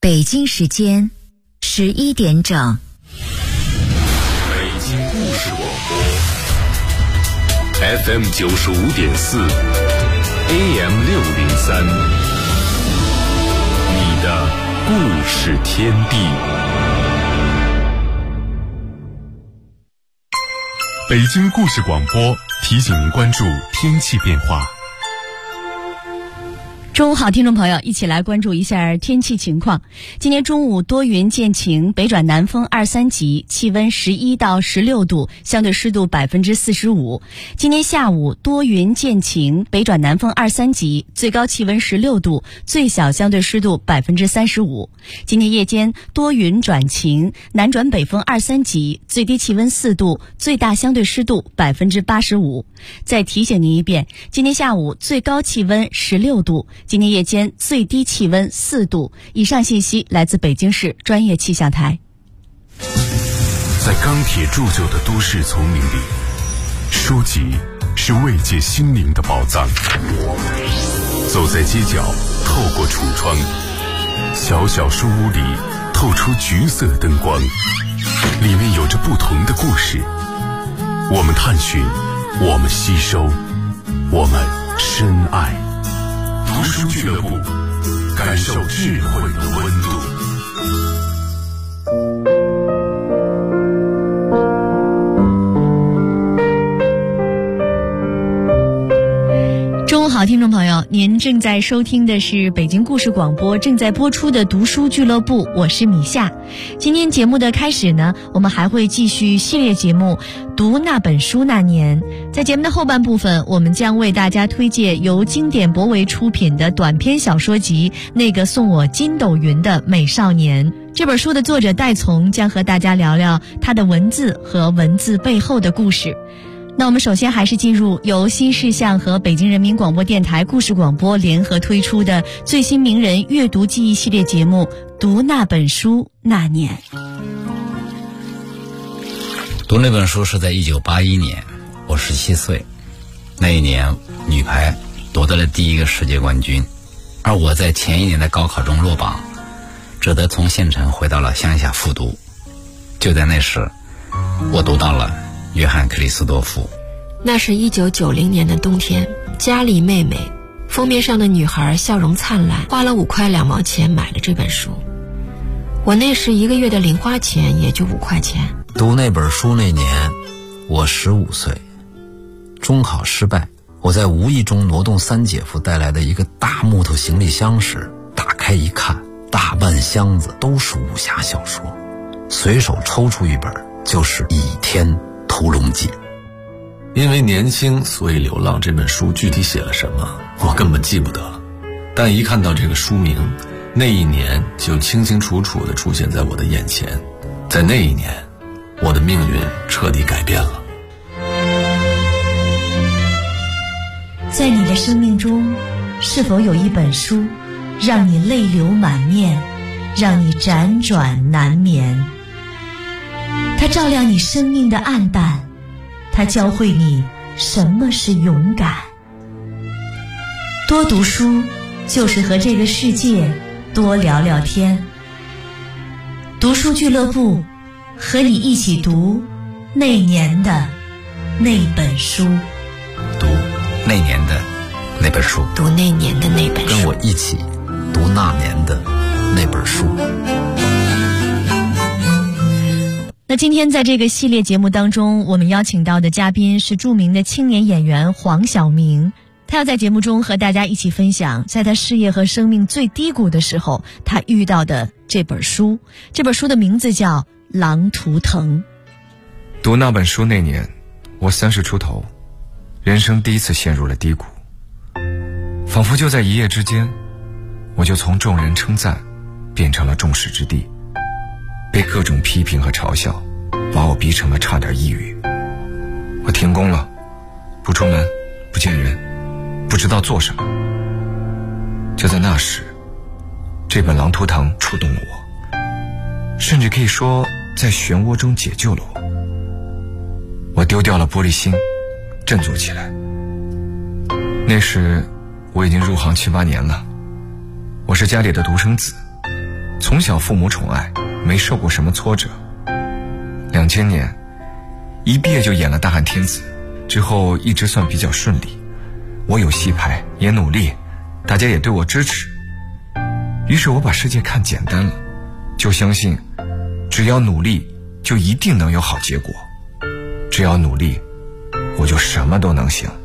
北京时间11点整。 北京故事广播 FM 95.4 AM 603，你的故事天地。北京故事广播提醒您关注天气变化。 中午好，听众朋友，一起来关注一下天气情况。今天中午多云见晴，北转南风2、3级，气温11到16度，相对湿度45%。今天下午多云见晴，北转南风2、3级，最高气温16度，最小相对湿度35%。今天夜间多云转晴，南转北风2、3级，最低气温4度，最大相对湿度85%。再提醒您一遍，今天下午最高气温16度，今天夜间最低气温4度。以上信息来自北京市专业气象台。 在钢铁铸就的都市丛林里，书籍是慰藉心灵的宝藏。走在街角，透过橱窗，小小书屋里透出橘色灯光，里面有着不同的故事。我们探寻，我们吸收，我们深爱。读书俱乐部，感受智慧的温度。 中午好，听众朋友，您正在收听的是北京故事广播正在播出的读书俱乐部，我是米夏。今天节目的开始呢，我们还会继续系列节目读那本书那年。在节目的后半部分，我们将为大家推荐由经典博维出品的短篇小说集《那个送我筋斗云的美少年》。这本书的作者戴从将和大家聊聊他的文字和文字背后的故事。那我们首先还是进入由新视像和北京人民广播电台故事广播联合推出的最新名人阅读记忆系列节目《读那本书那年》。 读那本书是在1981年，我17岁。那一年女排夺得了第1个世界冠军，而我在前一年的高考中落榜，只得从县城回到了乡下复读。就在那时，我读到了约翰·克里斯多夫。 那是1990年的冬天，家里妹妹封面上的女孩笑容灿烂，花了5块2毛钱买了这本书。我那时1个月的零花钱也就5块钱。 读那本书那年，我15岁，中考失败。我在无意中挪动三姐夫带来的一个大木头行李箱时，打开一看，大半箱子都是武侠小说，随手抽出一本就是《倚天屠龙记》。 因为年轻，所以流浪这本书具体写了什么我根本记不得了，但一看到这个书名，那一年就清清楚楚地出现在我的眼前。在那一年，我的命运彻底改变了。 在你的生命中，是否有一本书让你泪流满面，让你辗转难眠？它照亮你生命的暗淡，它教会你什么是勇敢。多读书，就是和这个世界多聊聊天。读书俱乐部，和你一起读那年的那本书。 读那年的那本书， 读那年的那本书， 跟我一起读那年的那本书。 那今天在这个系列节目当中，我们邀请到的嘉宾是著名的青年演员黄晓明。他要在节目中和大家一起分享，在他事业和生命最低谷的时候，他遇到的这本书。这本书的名字叫《狼图腾》。 读那本书那年，我30出头，人生第一次陷入了低谷。仿佛就在一夜之间，我就从众人称赞变成了众矢之的，被各种批评和嘲笑把我逼成了差点抑郁。我停工了，不出门，不见人，不知道做什么。就在那时，这本《狼图腾》触动了我，甚至可以说在漩涡中解救了我。我丢掉了玻璃心，振作起来。那时我已经入行7、8年了，我是家里的独生子， 从小父母宠爱，没受过什么挫折。2000年一毕业就演了大汉天子，之后一直算比较顺利。我有戏拍，也努力，大家也对我支持。于是我把世界看简单了，就相信只要努力就一定能有好结果，只要努力我就什么都能行。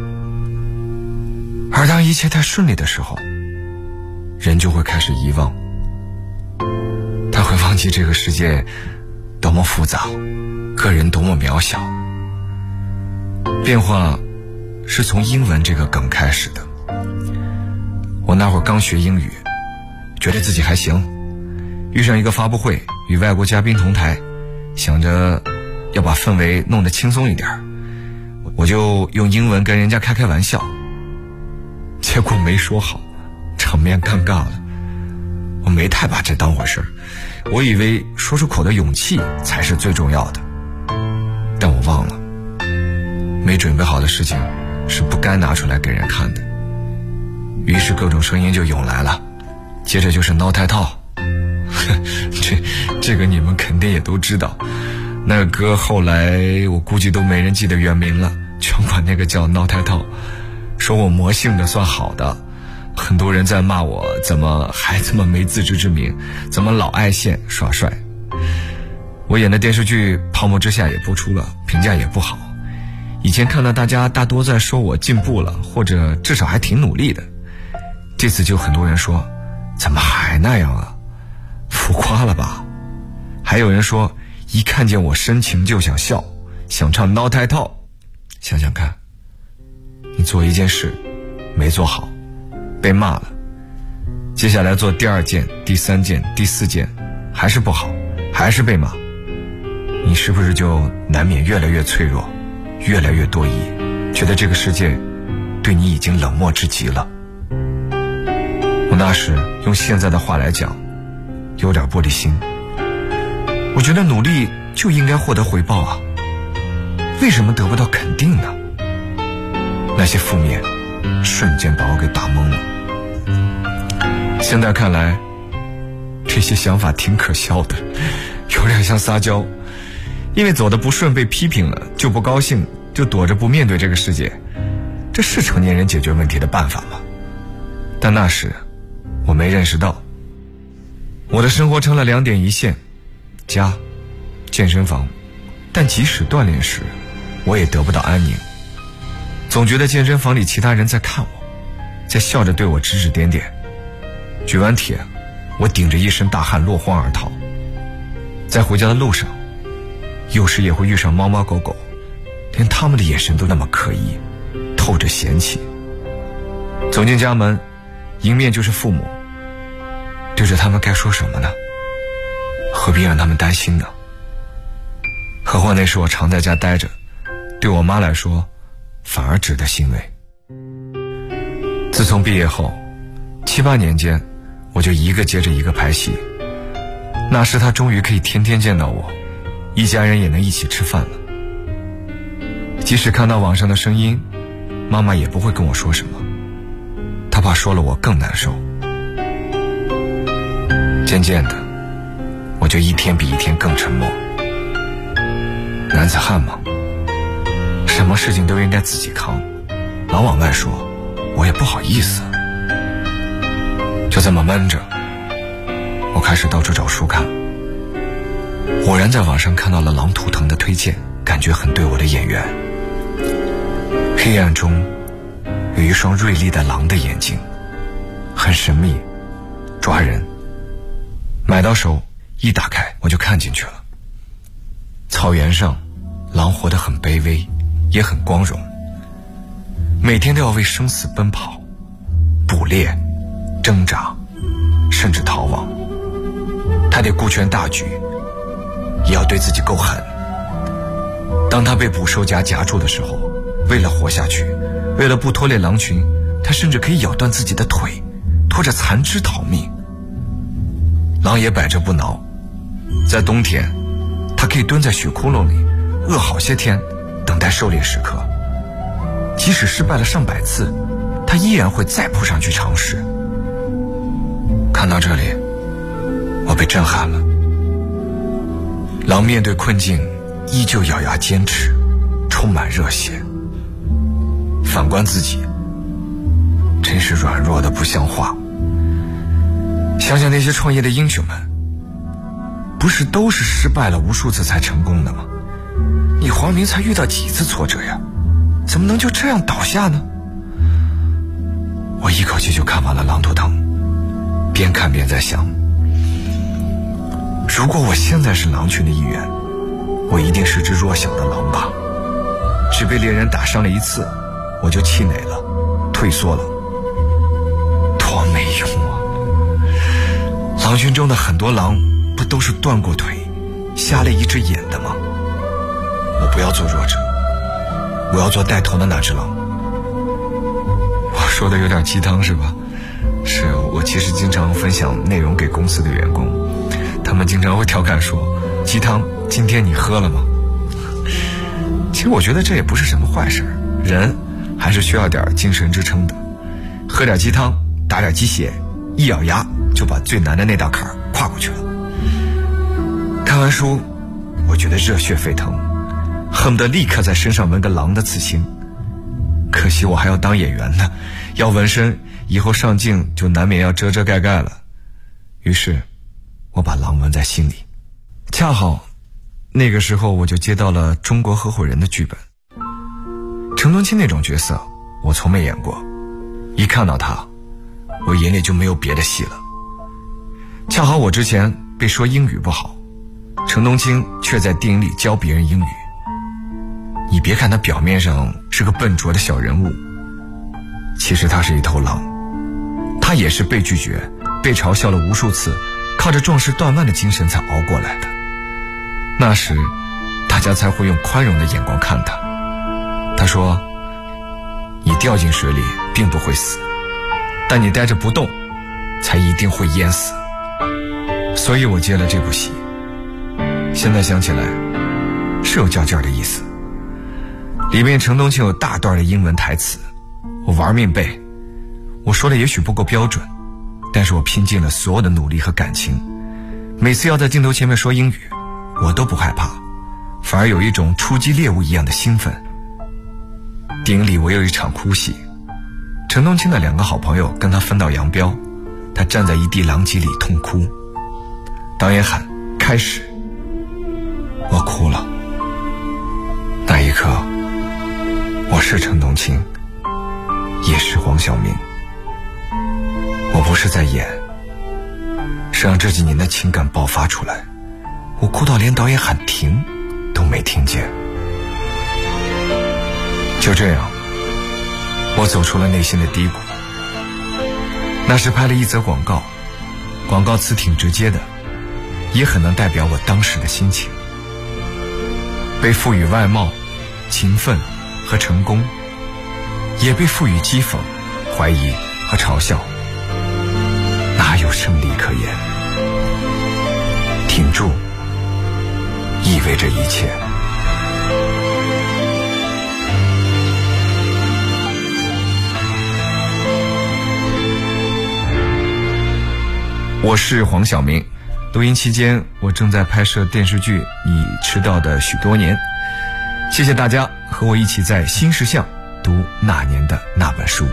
而当一切太顺利的时候，人就会开始遗忘，他会忘记这个世界多么复杂，个人多么渺小。变化是从英文这个梗开始的。我那会儿刚学英语，觉得自己还行，遇上一个发布会，与外国嘉宾同台，想着要把氛围弄得轻松一点，我就用英文跟人家开玩笑，结果没说好，场面尴尬了。我没太把这当回事，我以为说出口的勇气才是最重要的，但我忘了，没准备好的事情是不该拿出来给人看的。于是各种声音就涌来了，接着就是挠太套这个你们肯定也都知道，那个歌后来我估计都没人记得原名了，全管那个叫挠太套，说我魔性的算好的。很多人在骂我怎么还这么没自知之明，怎么老爱现耍帅。我演的电视剧《泡沫之夏》也播出了，评价也不好。以前看到大家大多在说我进步了，或者至少还挺努力的，这次就很多人说怎么还那样啊，浮夸了吧。还有人说一看见我深情就想笑，想唱挠太套。想想看，你做一件事没做好，被骂了，接下来做第二件、第三件、第四件，还是不好，还是被骂，你是不是就难免越来越脆弱，越来越多疑，觉得这个世界对你已经冷漠至极了？我那时用现在的话来讲，有点玻璃心。我觉得努力就应该获得回报啊，为什么得不到肯定呢？那些负面瞬间把我给打懵了。现在看来，这些想法挺可笑的，有点像撒娇。因为走得不顺被批评了，就不高兴，就躲着不面对这个世界，这是成年人解决问题的办法吗？但那时我没认识到，我的生活成了两点一线，家、健身房。但即使锻炼时，我也得不到安宁，总觉得健身房里其他人在看我，在笑着对我指指点点。举完铁，我顶着一身大汗落荒而逃。在回家的路上，有时也会遇上猫猫狗狗，连他们的眼神都那么刻意，透着嫌弃。走进家门，迎面就是父母，对着他们该说什么呢？何必让他们担心呢？何况那时我常在家待着，对我妈来说反而值得欣慰。自从毕业后7、8年间，我就一个接着一个拍戏。那时她终于可以天天见到我，一家人也能一起吃饭了。即使看到网上的声音，妈妈也不会跟我说什么，她怕说了我更难受。渐渐的，我就一天比一天更沉默。男子汉嘛，什么事情都应该自己扛，老往外说，我也不好意思。就这么闷着，我开始到处找书看。偶然在网上看到了狼图腾的推荐，感觉很对我的眼缘。黑暗中有一双锐利的狼的眼睛，很神秘，抓人。买到手一打开，我就看进去了。草原上，狼活得很卑微，也很光荣，每天都要为生死奔跑，捕猎、挣扎，甚至逃亡。他得顾全大局，也要对自己够狠。当他被捕兽夹夹住的时候，为了活下去，为了不拖累狼群，他甚至可以咬断自己的腿，拖着残肢逃命。狼也摆着不挠，在冬天他可以蹲在雪窟窿里饿好些天，等待狩猎时刻。即使失败了上百次，他依然会再扑上去尝试。看到这里， 被震撼了。狼面对困境依旧咬牙坚持，充满热血。反观自己，真是软弱的不像话。想想那些创业的英雄们，不是都是失败了无数次才成功的吗？你黄明才遇到几次挫折呀？怎么能就这样倒下呢？我一口气就看完了《狼图腾》，边看边在想，如果我现在是狼群的一员，我一定是只弱小的狼吧。只被猎人打伤了一次，我就气馁了，退缩了，多没用啊！狼群中的很多狼不都是断过腿，瞎了一只眼的吗？我不要做弱者，我要做带头的那只狼。我说的有点鸡汤是吧？是，我其实经常分享内容给公司的员工，他们经常会调侃说，鸡汤今天你喝了吗？其实我觉得这也不是什么坏事，人还是需要点精神支撑的。喝点鸡汤，打点鸡血，一咬牙就把最难的那道坎跨过去了。看完书，我觉得热血沸腾，恨不得立刻在身上纹个狼的刺青。可惜我还要当演员呢，要纹身，以后上镜就难免要遮遮盖盖了。于是我把狼纹在心里。恰好那个时候我就接到了《中国合伙人》的剧本。陈东青那种角色我从没演过，一看到他我眼里就没有别的戏了。恰好我之前被说英语不好，陈东青却在电影里教别人英语。你别看他表面上是个笨拙的小人物，其实他是一头狼。他也是被拒绝，被嘲笑了无数次，靠着壮士断腕的精神才熬过来的。那时大家才会用宽容的眼光看他。他说，你掉进水里并不会死，但你待着不动才一定会淹死。所以我接了这部戏，现在想起来是有较劲儿的意思。里面陈东青有大段的英文台词，我玩命背，我说的也许不够标准，但是我拼尽了所有的努力和感情。每次要在镜头前面说英语，我都不害怕，反而有一种出击猎物一样的兴奋。电影里我有一场哭戏，陈东青的2个好朋友跟他分道扬镳，他站在一地狼藉里痛哭。导演喊开始，我哭了。那一刻，我是陈东青，也是黄晓明。我不是在演，是让这几年的情感爆发出来。我哭到连导演喊停都没听见。就这样，我走出了内心的低谷。那时拍了一则广告，广告词挺直接的，也很能代表我当时的心情。被赋予外貌、勤奋和成功，也被赋予讥讽、怀疑和嘲笑，哪有胜利可言？挺住意味着一切。我是黄晓明，录音期间我正在拍摄电视剧《你迟到的许多年》。谢谢大家和我一起在新石像读那年的那本书。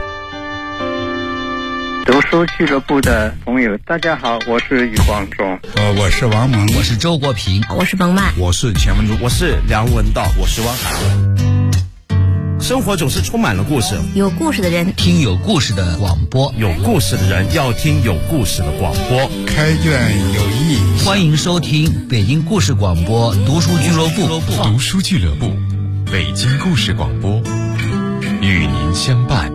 读书俱乐部的朋友大家好，我是余光中。 我是王蒙， 我是周国平， 我是冯曼， 我是钱文竹，我是梁文道，我是汪海文。生活总是充满了故事， 有故事的人听有故事的广播， 有故事的人要听有故事的广播。 开卷有益， 欢迎收听北京故事广播读书俱乐部。 读书俱乐部，北京故事广播，与您相伴。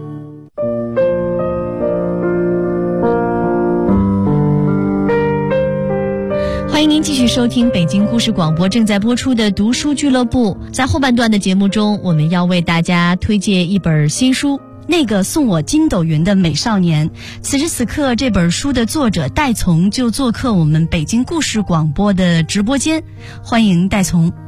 欢迎您继续收听北京故事广播正在播出的读书俱乐部。在后半段的节目中，我们要为大家推荐一本新书，那个送我筋斗云的美少年。此时此刻，这本书的作者戴从就做客我们北京故事广播的直播间。欢迎戴从。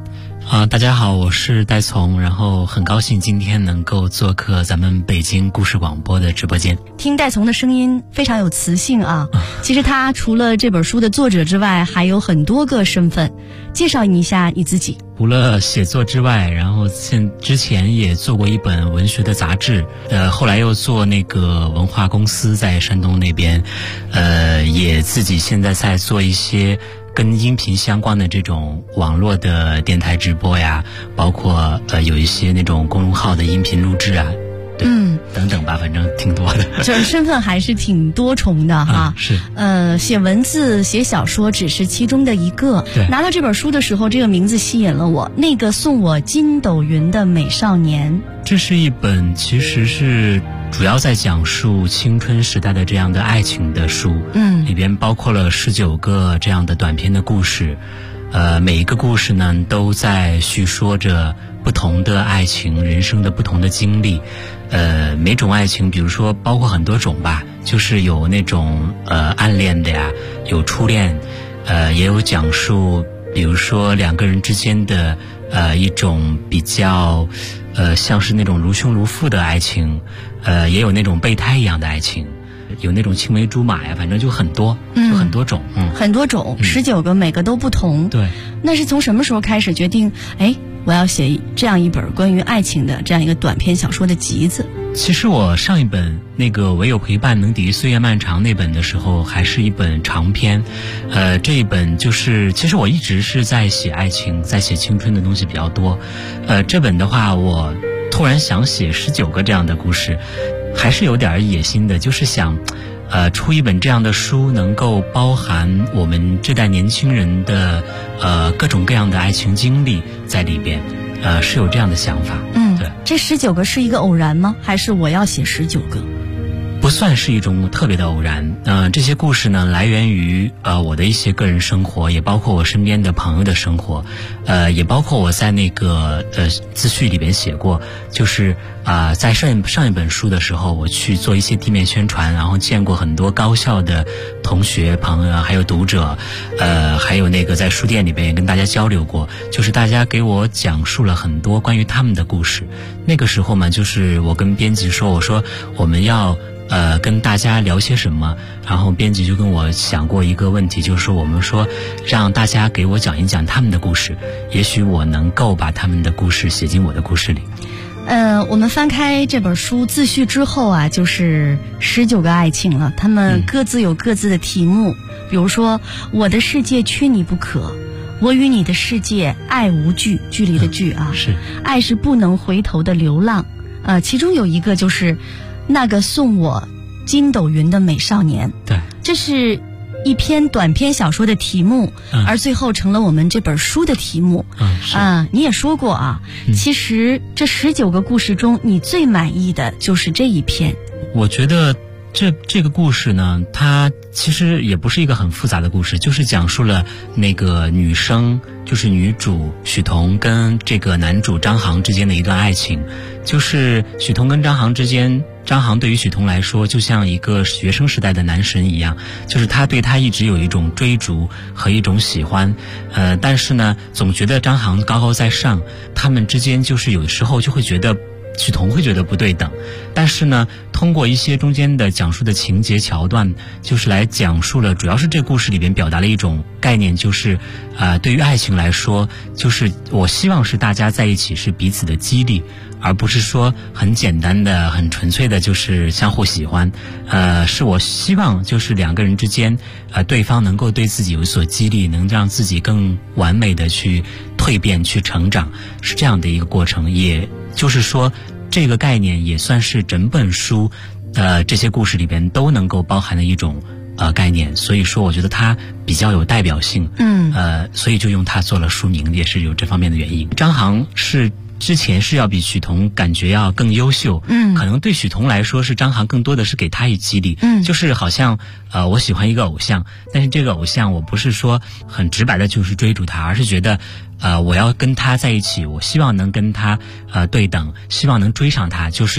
大家好，我是戴从，然后很高兴今天能够做客咱们北京故事广播的直播间。 听戴从的声音非常有磁性啊，其实他除了这本书的作者之外，还有很多个身份，介绍一下你自己。 除了写作之外，然后之前也做过一本文学的杂志，后来又做那个文化公司在山东那边，也自己现在在做一些跟音频相关的这种网络的电台直播呀，包括有一些那种公众号的音频录制啊，对，等等吧，反正挺多的， 就是身份还是挺多重的哈。 是， 写文字、写小说只是其中的一个。 对， 拿到这本书的时候，这个名字吸引了我，那个送我筋斗云的美少年。 这是一本其实是主要在讲述青春时代的这样的爱情的书，里边包括了19个这样的短篇的故事，每一个故事呢都在叙说着不同的爱情，人生的不同的经历，每种爱情，比如说包括很多种吧，就是有那种暗恋的呀，有初恋，也有讲述，比如说两个人之间的一种比较像是那种如兄如父的爱情，也有那种备胎一样的爱情，有那种青梅竹马呀，反正就很多，就很多种， 很多种，19个，每个都不同。 对， 那是从什么时候开始决定，我要写这样一本关于爱情的这样一个短篇小说的集子？ 其实我上一本那个唯有陪伴能抵御岁月漫长那本的时候，还是一本长篇，这一本就是其实我一直是在写爱情，在写青春的东西比较多，这本的话我突然想写19个这样的故事，还是有点野心的，就是想出一本这样的书，能够包含我们这代年轻人的各种各样的爱情经历在里边，是有这样的想法。对， 这19个是一个偶然吗？还是我要写19个？ 不算是一种特别的偶然，这些故事呢来源于我的一些个人生活，也包括我身边的朋友的生活，也包括我在那个自序里边写过，就是在上一本书的时候，我去做一些地面宣传，然后见过很多高校的同学朋友还有读者，还有那个在书店里边也跟大家交流过，就是大家给我讲述了很多关于他们的故事。那个时候嘛，就是我跟编辑说，我说我们要跟大家聊些什么，然后编辑就跟我想过一个问题，就是说我们说让大家给我讲一讲他们的故事，也许我能够把他们的故事写进我的故事里。 我们翻开这本书自序之后啊，就是19个爱情了，他们各自有各自的题目，比如说我的世界缺你不可，我与你的世界爱无惧，距离的距啊， 是爱是不能回头的流浪，其中有一个就是那个送我筋斗云的美少年。 对， 这是一篇短篇小说的题目，而最后成了我们这本书的题目。你也说过啊，其实这19个故事中，你最满意的就是这一篇。 我觉得这个故事呢，它其实也不是一个很复杂的故事，就是讲述了那个女生，就是女主许彤跟这个男主张航之间的一段爱情。就是许彤跟张航之间，张航对于许彤来说就像一个学生时代的男神一样，就是他对他一直有一种追逐和一种喜欢，但是呢总觉得张航高高在上，他们之间就是有时候就会觉得许彤会觉得不对等，但是呢通过一些中间的讲述的情节桥段，就是来讲述了，主要是这个故事里边表达了一种概念，就是对于爱情来说，就是我希望是大家在一起是彼此的激励，而不是说很简单的很纯粹的就是相互喜欢，是我希望就是两个人之间对方能够对自己有所激励，能让自己更完美的去蜕变去成长，是这样的一个过程。也就是说这个概念也算是整本书这些故事里边都能够包含的一种概念，所以说我觉得它比较有代表性，所以就用它做了书名，也是有这方面的原因。张航是之前是要比许彤感觉要更优秀，可能对许彤来说是张航更多的是给他以激励，就是好像我喜欢一个偶像，但是这个偶像我不是说很直白的就是追逐他，而是觉得我要跟他在一起，我希望能跟他对等，希望能追上他，就是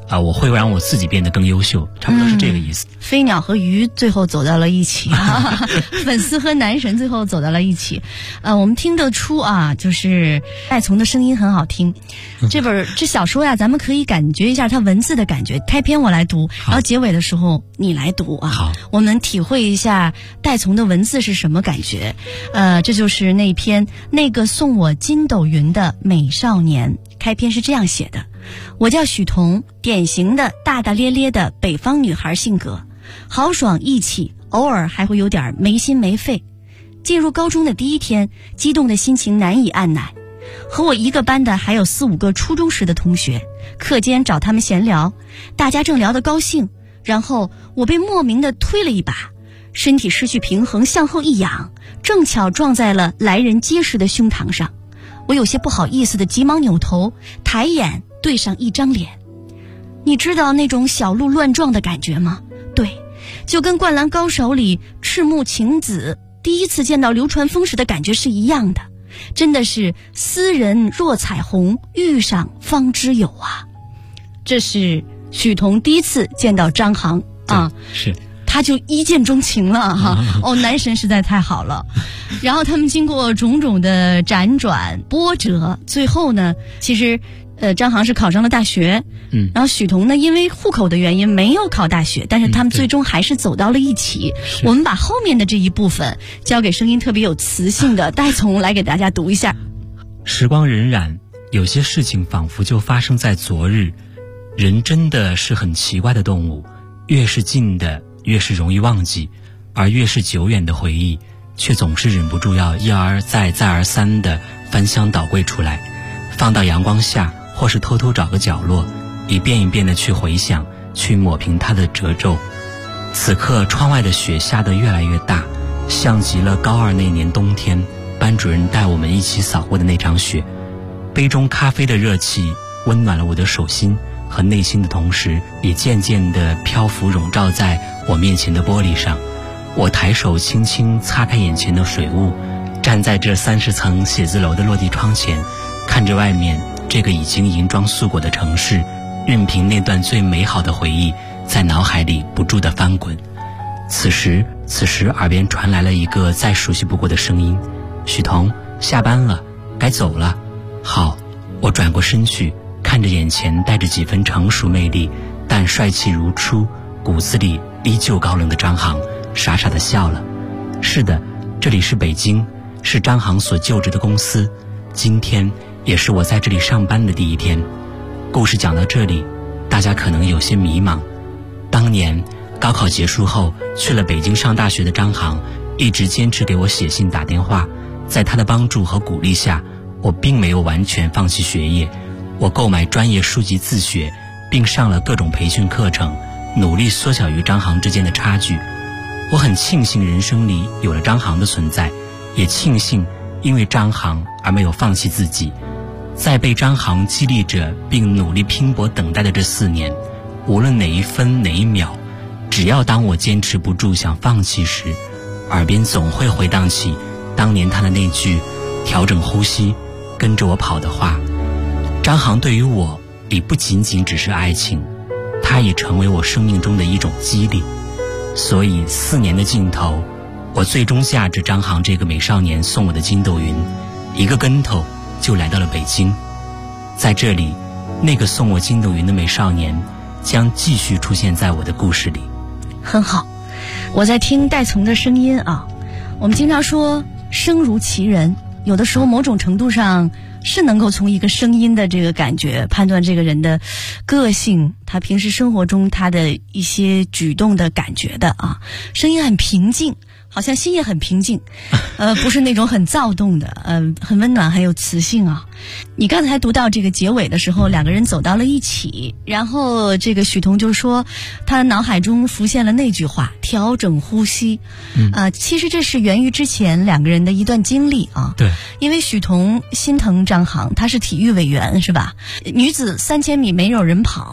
我会让我自己变得更优秀，差不多是这个意思。 飞鸟和鱼最后走到了一起粉丝和男神最后走到了一起。我们听得出啊，就是戴从的声音很好听。这小说呀，咱们可以感觉一下它文字的感觉。开篇我来读，然后结尾的时候你来读啊。 好， 我们体会一下戴从的文字是什么感觉。这就是那篇那个送我筋斗云的美少年。开篇是这样写的：我叫许彤，典型的大大咧咧的北方女孩性格，豪爽义气，偶尔还会有点没心没肺。进入高中的第一天，激动的心情难以按捺。和我一个班的还有4、5个初中时的同学，课间找他们闲聊，大家正聊得高兴，然后我被莫名的推了一把，身体失去平衡，向后一仰，正巧撞在了来人结实的胸膛上。我有些不好意思的急忙扭头，抬眼对上一张脸。你知道那种小鹿乱撞的感觉吗？对，就跟《灌篮高手》里赤木晴子第一次见到流川枫时的感觉是一样的，真的是斯人若彩虹，遇上方知有啊。这是许彤第一次见到张航啊， 是他就一见钟情了哈。男神实在太好了。然后他们经过种种的辗转波折，最后呢，其实张航是考上了大学，然后许彤呢因为户口的原因没有考大学，但是他们最终还是走到了一起。我们把后面的这一部分交给声音特别有磁性的戴从来给大家读一下。 时光荏苒，有些事情仿佛就发生在昨日。人真的是很奇怪的动物，越是近的越是容易忘记，而越是久远的回忆却总是忍不住要一而再再而三地翻箱倒柜出来，放到阳光下，或是偷偷找个角落，一遍一遍地去回想，去抹平它的褶皱。此刻窗外的雪下得越来越大，像极了高2那年冬天班主任带我们一起扫过的那场雪。杯中咖啡的热气温暖了我的手心和内心的同时，也渐渐地漂浮笼罩在我面前的玻璃上。我抬手轻轻擦开眼前的水雾，站在这30层写字楼的落地窗前，看着外面这个已经银装素裹的城市，任凭那段最美好的回忆在脑海里不住地翻滚。此时耳边传来了一个再熟悉不过的声音：许彤，下班了，该走了。好，我转过身去，看着眼前带着几分成熟魅力但帅气如初，骨子里依旧高冷的张航，傻傻地笑了。是的，这里是北京，是张航所就职的公司，今天也是我在这里上班的第一天。故事讲到这里，大家可能有些迷茫。当年高考结束后去了北京上大学的张航，一直坚持给我写信打电话。在他的帮助和鼓励下，我并没有完全放弃学业，我购买专业书籍自学，并上了各种培训课程，努力缩小与张航之间的差距。我很庆幸人生里有了张航的存在，也庆幸因为张航而没有放弃自己。在被张航激励着并努力拼搏等待的这4年，无论哪一分哪一秒，只要当我坚持不住想放弃时，耳边总会回荡起当年他的那句调整呼吸，跟着我跑的话。张航对于我已不仅仅只是爱情，他已成为我生命中的一种激励。所以4年的尽头，我最终驾着张航这个美少年送我的筋斗云，一个跟头就来到了北京。在这里，那个送我筋斗云的美少年将继续出现在我的故事里。 很好，我在听戴从的声音啊。我们经常说声如其人，有的时候某种程度上是能够从一个声音的这个感觉判断这个人的个性，他平时生活中他的一些举动的感觉的啊。声音很平静，好像心也很平静，不是那种很躁动的，很温暖，很有磁性啊。你刚才读到这个结尾的时候，2个人走到了一起，然后这个许彤就说他脑海中浮现了那句话，调整呼吸。其实这是源于之前2个人的一段经历啊。 对， 因为许彤心疼张航，他是体育委员是吧？女子3000米没有人跑，他呢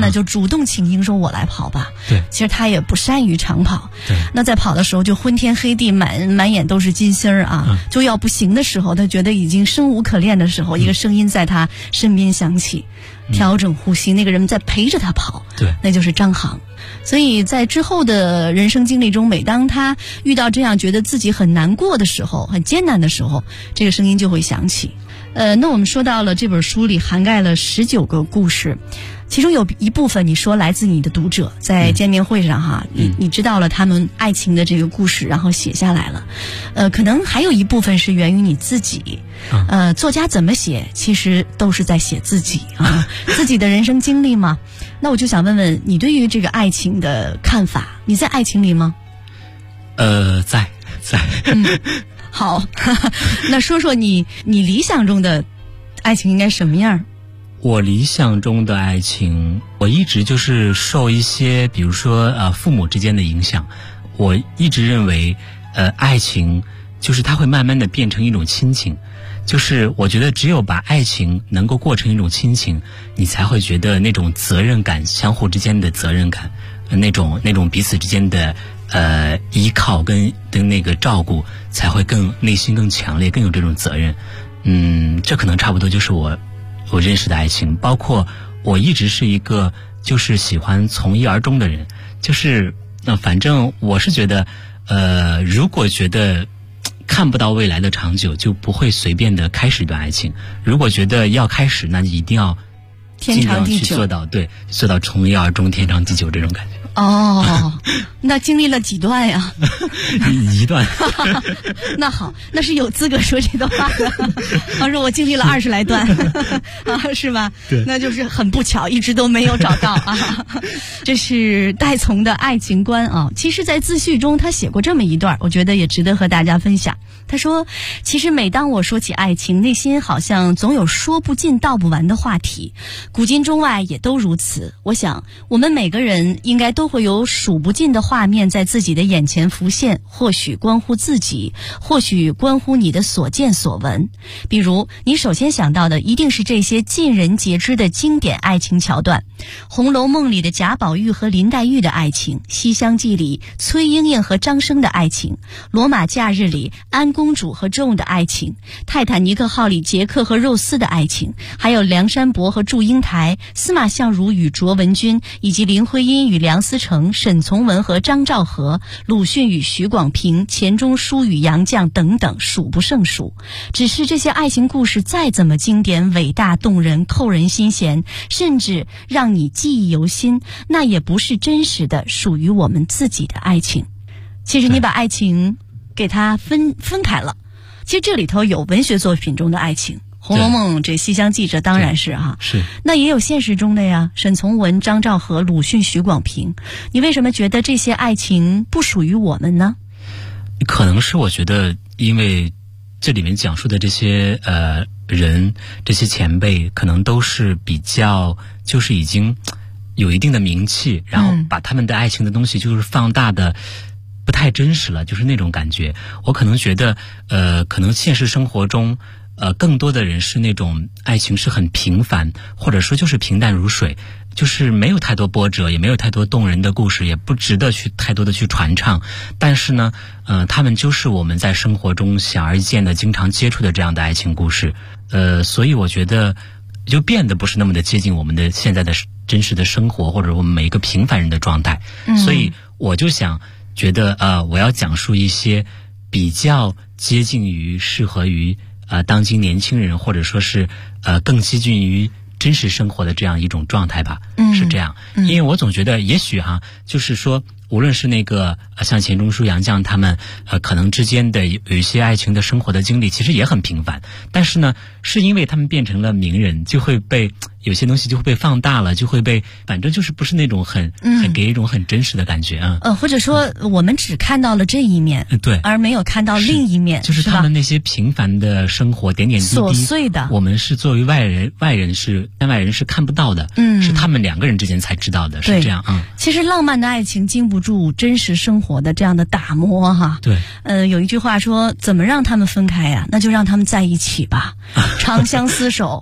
呢就主动请缨说我来跑吧。 对， 其实他也不善于长跑。 对， 那在跑的时候就昏天黑地，满眼都是金星儿啊，就要不行的时候，他觉得已经生无可恋的时候，一个声音在他身边响起，调整呼吸，那个人在陪着他跑。 对， 那就是张航。所以在之后的人生经历中，每当他遇到这样觉得自己很难过的时候，很艰难的时候，这个声音就会响起。那我们说到了这本书里涵盖了19个故事，其中有一部分你说来自你的读者，在见面会上哈，你知道了他们爱情的这个故事，然后写下来了。可能还有一部分是源于你自己。作家怎么写，其实都是在写自己啊，自己的人生经历嘛。那我就想问问你对于这个爱情的看法，你在爱情里吗？ 在。 好，那说说你理想中的爱情应该什么样？ 我理想中的爱情，我一直就是受一些，比如说父母之间的影响。我一直认为，爱情就是它会慢慢的变成一种亲情。就是我觉得只有把爱情能够过成一种亲情，你才会觉得那种责任感，相互之间的责任感，那种彼此之间的依靠跟那个照顾，才会更内心更强烈，更有这种责任。这可能差不多就是我认识的爱情。包括我一直是一个就是喜欢从一而终的人，就是反正我是觉得如果觉得看不到未来的长久，就不会随便的开始一段爱情。如果觉得要开始，那一定要天长地久， 去做到从一而终，天长地久这种感觉。 哦，那经历了几段呀？ 一段。 那好，那是有资格说这段话的。他说我经历了20来段啊，是吧？ 对， 那就是很不巧，一直都没有找到啊。这是戴从的爱情观啊。其实，在自序中他写过这么一段，我觉得也值得和大家分享。他说，其实每当我说起爱情，内心好像总有说不尽道不完的话题，古今中外也都如此。我想我们每个人应该都会有数不尽的画面在自己的眼前浮现，或许关乎自己，或许关乎你的所见所闻。比如你首先想到的一定是这些尽人皆知的经典爱情桥段，红楼梦里的贾宝玉和林黛玉的爱情，西厢记里崔莺莺和张生的爱情，罗马假日里安公主和周的爱情，泰坦尼克号里杰克和肉丝的爱情，还有梁山伯和祝英台，司马相如与卓文君，以及林徽因与梁思成，沈从文和张兆和，鲁迅与许广平，钱钟书与杨绛等等，数不胜数。只是这些爱情故事再怎么经典、伟大、动人、扣人心弦，甚至让你记忆犹新，那也不是真实的属于我们自己的爱情。其实你把爱情给它分开了，其实这里头有文学作品中的爱情，红楼梦这西厢记这当然是哈， 是。 那也有现实中的呀，沈从文、张兆和、鲁迅、许广平。你为什么觉得这些爱情不属于我们呢？ 可能是我觉得，因为这里面讲述的这些人，这些前辈，可能都是比较就是已经有一定的名气，然后把他们的爱情的东西就是放大的不太真实了，就是那种感觉。我可能觉得可能现实生活中更多的人是那种爱情是很平凡，或者说就是平淡如水，就是没有太多波折，也没有太多动人的故事，也不值得去太多的去传唱。但是呢他们就是我们在生活中显而易见的经常接触的这样的爱情故事。所以我觉得就变得不是那么的接近我们的现在的真实的生活，或者我们每一个平凡人的状态。所以我就想觉得我要讲述一些比较接近于适合于当今年轻人，或者说是更接近于真实生活的这样一种状态吧。是这样。因为我总觉得也许就是说无论是那个像钱钟书、杨绛他们可能之间的有一些爱情的生活的经历其实也很平凡，但是呢是因为他们变成了名人，就会被有些东西就会被放大了，就会被反正就是不是那种很给一种很真实的感觉或者说我们只看到了这一面， 对， 而没有看到另一面， 就是他们那些平凡的生活点点滴滴琐碎的， 我们是作为外人是看不到的，是他们两个人之间才知道的，是这样其实浪漫的爱情经不住真实生活的这样的打磨哈。 对， 有一句话说，怎么让他们分开呀？那就让他们在一起吧，长相厮守，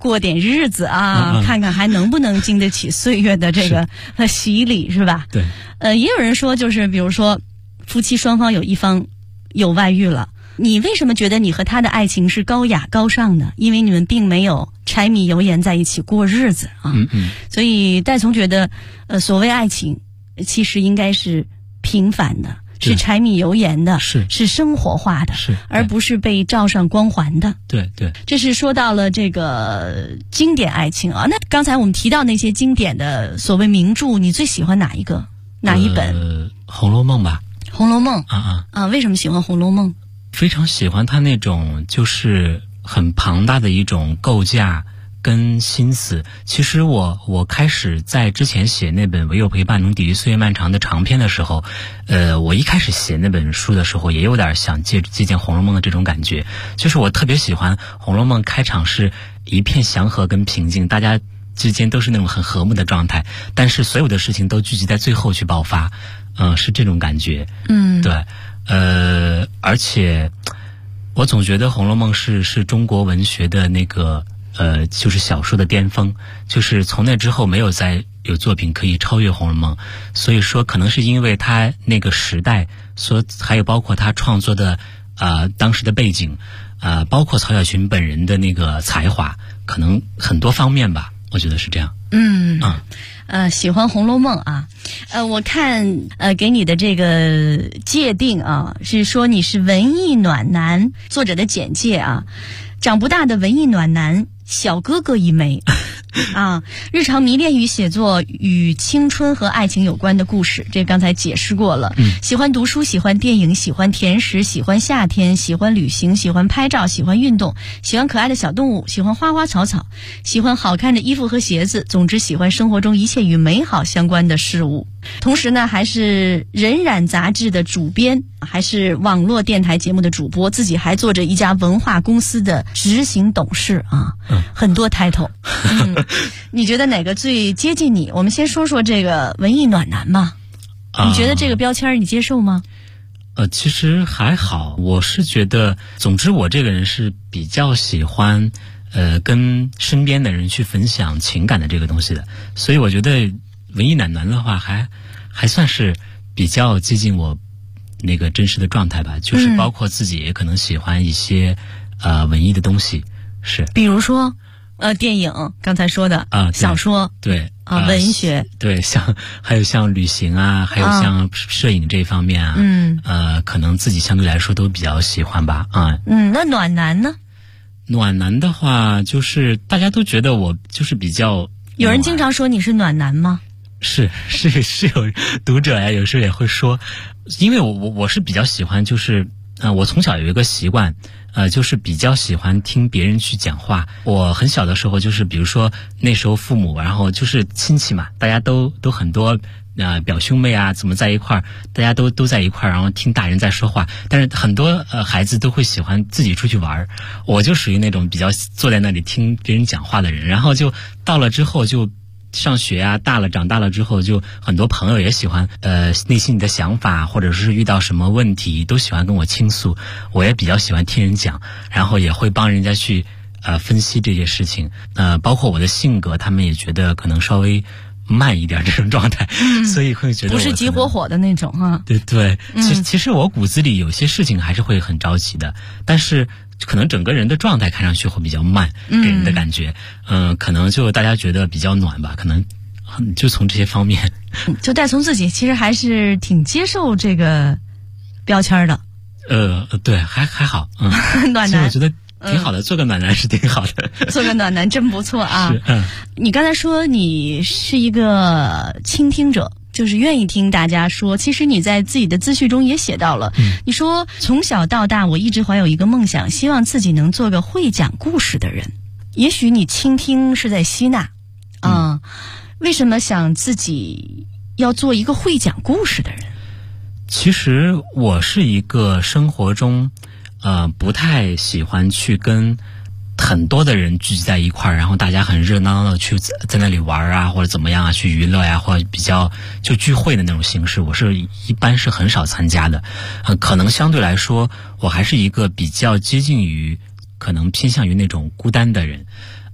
过点日子啊，看看还能不能经得起岁月的这个洗礼，是吧？ 对。 也有人说，就是比如说夫妻双方有一方有外遇了，你为什么觉得你和他的爱情是高雅高尚的？因为你们并没有柴米油盐在一起过日子啊。所以戴从觉得，所谓爱情，其实应该是平凡的，是柴米油盐的，是生活化的，而不是被罩上光环的。 对对， 这是说到了这个经典爱情啊。那刚才我们提到那些经典的所谓名著，你最喜欢哪一个？哪一本？ 红楼梦吧。 红楼梦为什么喜欢红楼梦？ 非常喜欢它那种就是很庞大的一种构架跟心思。其实我开始在之前写那本唯有陪伴能抵御岁月漫长的长篇的时候，我一开始写那本书的时候也有点想借鉴红楼梦的这种感觉，就是我特别喜欢红楼梦开场是一片祥和跟平静，大家之间都是那种很和睦的状态，但是所有的事情都聚集在最后去爆发，是这种感觉。对。而且我总觉得红楼梦是中国文学的那个就是小说的巅峰，就是从那之后没有再有作品可以超越红楼梦。所以说可能是因为他那个时代，还有包括他创作的当时的背景，包括曹雪芹本人的那个才华，可能很多方面吧，我觉得是这样。 喜欢《红楼梦》啊，我看给你的这个界定啊，是说你是文艺暖男，作者的简介啊，长不大的文艺暖男，小哥哥一枚啊，日常迷恋于写作与青春和爱情有关的故事，这刚才解释过了。喜欢读书，喜欢电影，喜欢甜食，喜欢夏天，喜欢旅行，喜欢拍照，喜欢运动，喜欢可爱的小动物，喜欢花花草草，喜欢好看的衣服和鞋子，总之喜欢生活中一切与美好相关的事物。同时呢，还是人染杂志的主编，还是网络电台节目的主播，自己还做着一家文化公司的执行董事啊，很多 title。你觉得哪个最接近你？我们先说说这个文艺暖男嘛。你觉得这个标签你接受吗？ 其实还好，我是觉得，总之我这个人是比较喜欢跟身边的人去分享情感的这个东西的，所以我觉得文艺暖男的话还算是比较接近我那个真实的状态吧，就是包括自己也可能喜欢一些文艺的东西，是比如说电影刚才说的小说， 对文学， 对，还有像旅行啊，还有像摄影这一方面啊，可能自己相对来说都比较喜欢吧那暖男呢？ 暖男的话，就是大家都觉得我就是比较， 有人经常说你是暖男吗？ 是有读者呀，有时候也会说，因为我是比较喜欢，就是我从小有一个习惯。就是比较喜欢听别人去讲话。我很小的时候，就是比如说那时候父母，然后就是亲戚嘛，大家都很多表兄妹啊，怎么在一块儿，大家都在一块儿，然后听大人在说话。但是很多孩子都会喜欢自己出去玩，我就属于那种比较坐在那里听别人讲话的人。然后就到了之后就上学啊，长大了之后，就很多朋友也喜欢内心里的想法，或者是遇到什么问题都喜欢跟我倾诉，我也比较喜欢听人讲，然后也会帮人家去分析这些事情。包括我的性格，他们也觉得可能稍微慢一点这种状态，所以会觉得不是急火火的那种啊。 对，其实我骨子里有些事情还是会很着急的，但是可能整个人的状态看上去会比较慢，给人的感觉，可能就大家觉得比较暖吧，可能就从这些方面。 就戴从自己其实还是挺接受这个标签的。 对，还好， 暖男， 我觉得挺好的，做个暖男是挺好的。 做个暖男真不错啊。你刚才说你是一个倾听者，就是愿意听大家说。其实你在自己的自序中也写到了，你说从小到大我一直怀有一个梦想，希望自己能做个会讲故事的人。也许你倾听是在吸纳为什么想自己要做一个会讲故事的人？ 其实我是一个生活中不太喜欢去跟很多的人聚集在一块儿，然后大家很热闹闹的去在那里玩啊，或者怎么样啊，去娱乐呀，或者比较就聚会的那种形式，我是一般是很少参加的。可能相对来说，我还是一个比较接近于可能偏向于那种孤单的人。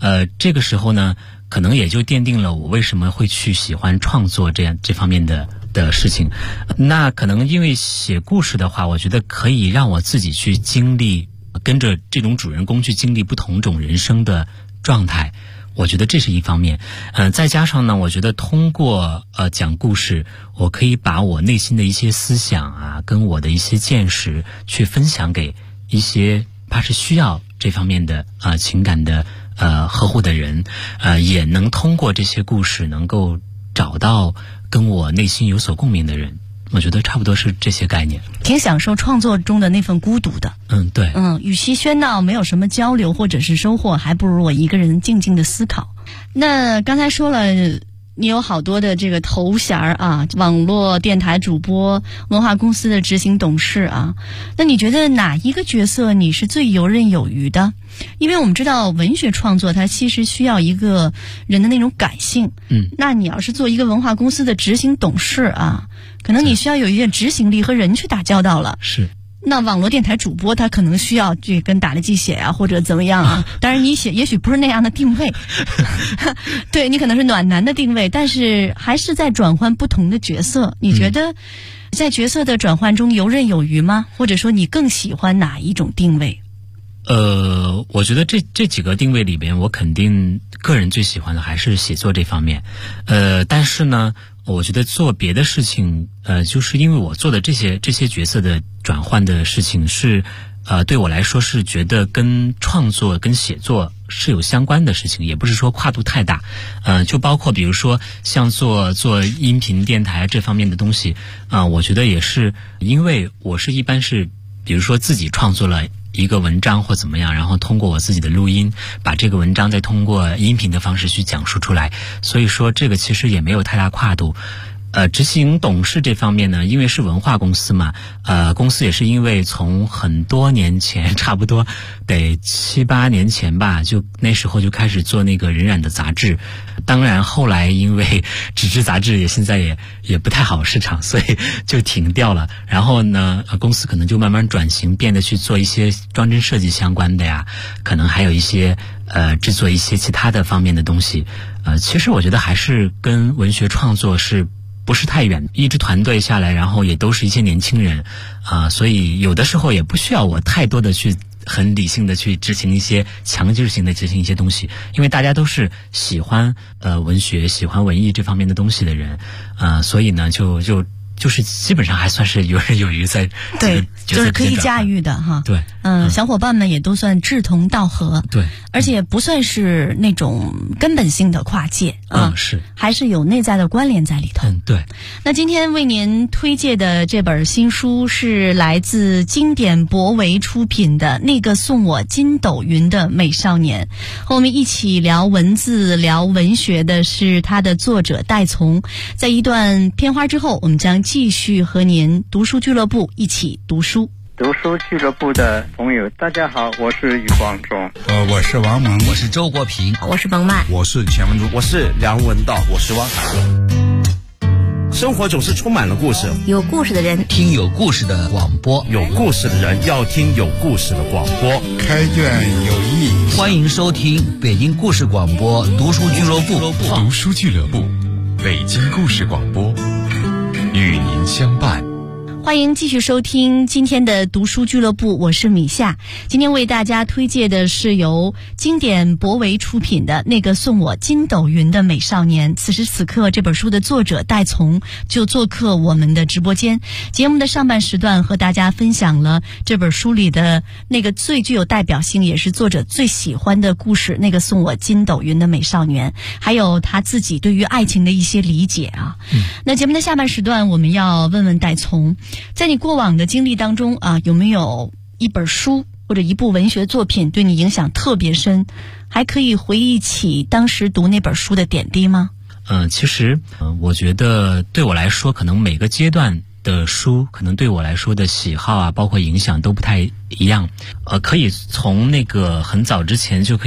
这个时候呢，可能也就奠定了我为什么会去喜欢创作这方面的事情。那可能因为写故事的话，我觉得可以让我自己去经历，跟着这种主人公去经历不同种人生的状态，我觉得这是一方面。再加上呢，我觉得通过讲故事，我可以把我内心的一些思想啊，跟我的一些见识去分享给一些怕是需要这方面的情感的呵护的人，也能通过这些故事能够找到跟我内心有所共鸣的人。我觉得差不多是这些概念。 挺享受创作中的那份孤独的。 对。 与其喧闹没有什么交流或者是收获，还不如我一个人静静的思考。那刚才说了，你有好多的这个头衔啊，网络电台主播，文化公司的执行董事啊。那你觉得哪一个角色你是最游刃有余的？因为我们知道文学创作它其实需要一个人的那种感性。那你要是做一个文化公司的执行董事啊，可能你需要有一点执行力和人去打交道了。 是。 那网络电台主播他可能需要去跟打了鸡血啊，或者怎么样啊。当然你也许不是那样的定位，对，你可能是暖男的定位，但是还是在转换不同的角色。你觉得在角色的转换中游刃有余吗？或者说你更喜欢哪一种定位？ 我觉得这几个定位里边，我肯定个人最喜欢的还是写作这方面。但是呢，我觉得做别的事情，就是因为我做的这些角色的转换的事情是，对我来说是觉得跟创作跟写作是有相关的事情，也不是说跨度太大。就包括比如说像做音频电台这方面的东西，我觉得也是因为我是一般是比如说自己创作了一个文章或怎么样，然后通过我自己的录音把这个文章再通过音频的方式去讲述出来，所以说这个其实也没有太大跨度。执行董事这方面呢，因为是文化公司嘛，公司也是因为从很多年前，差不多得7、8年前吧，就那时候就开始做那个荏苒的杂志。当然后来因为纸质杂志现在也不太好市场，所以就停掉了。然后呢，公司可能就慢慢转型，变得去做一些装帧设计相关的呀，可能还有一些制作一些其他的方面的东西。其实我觉得还是跟文学创作是不是太远，一支团队下来，然后也都是一些年轻人所以有的时候也不需要我太多的去很理性的去执行一些强制性的执行一些东西，因为大家都是喜欢文学喜欢文艺这方面的东西的人所以呢就是基本上还算是游刃有余在对，就是可以驾驭的哈。 对， 小伙伴们也都算志同道合。 对， 而且不算是那种根本性的跨界是， 还是有内在的关联在里头。 对。那今天为您推荐的这本新书是来自经典博维出品的《那个送我筋斗云的美少年》，和我们一起聊文字聊文学的是他的作者戴从。在一段片花之后，我们将继续和您读书俱乐部一起读书。 读书俱乐部的朋友，大家好，我是余光中。 我是王蒙， 我是周国平， 我是彭曼， 我是钱文珠，我是梁文道，我是汪涵。生活总是充满了故事， 有故事的人听有故事的广播， 有故事的人要听有故事的广播。 开卷有益， 欢迎收听北京故事广播读书俱乐部。 读书俱乐部，北京故事广播，与您相伴。 欢迎继续收听今天的读书俱乐部，我是米夏。今天为大家推荐的是由经典博维出品的《那个送我筋斗云的美少年》。此时此刻，这本书的作者戴从就做客我们的直播间。节目的上半时段和大家分享了这本书里的那个最具有代表性，也是作者最喜欢的故事，那个送我筋斗云的美少年，还有他自己对于爱情的一些理解啊。那节目的下半时段，我们要问问戴从，在你过往的经历当中有没有一本书或者一部文学作品对你影响特别深？还可以回忆起当时读那本书的点滴吗？ 其实我觉得对我来说，可能每个阶段的书可能对我来说的喜好包括影响都不太一样。可以从那个很早之前就可以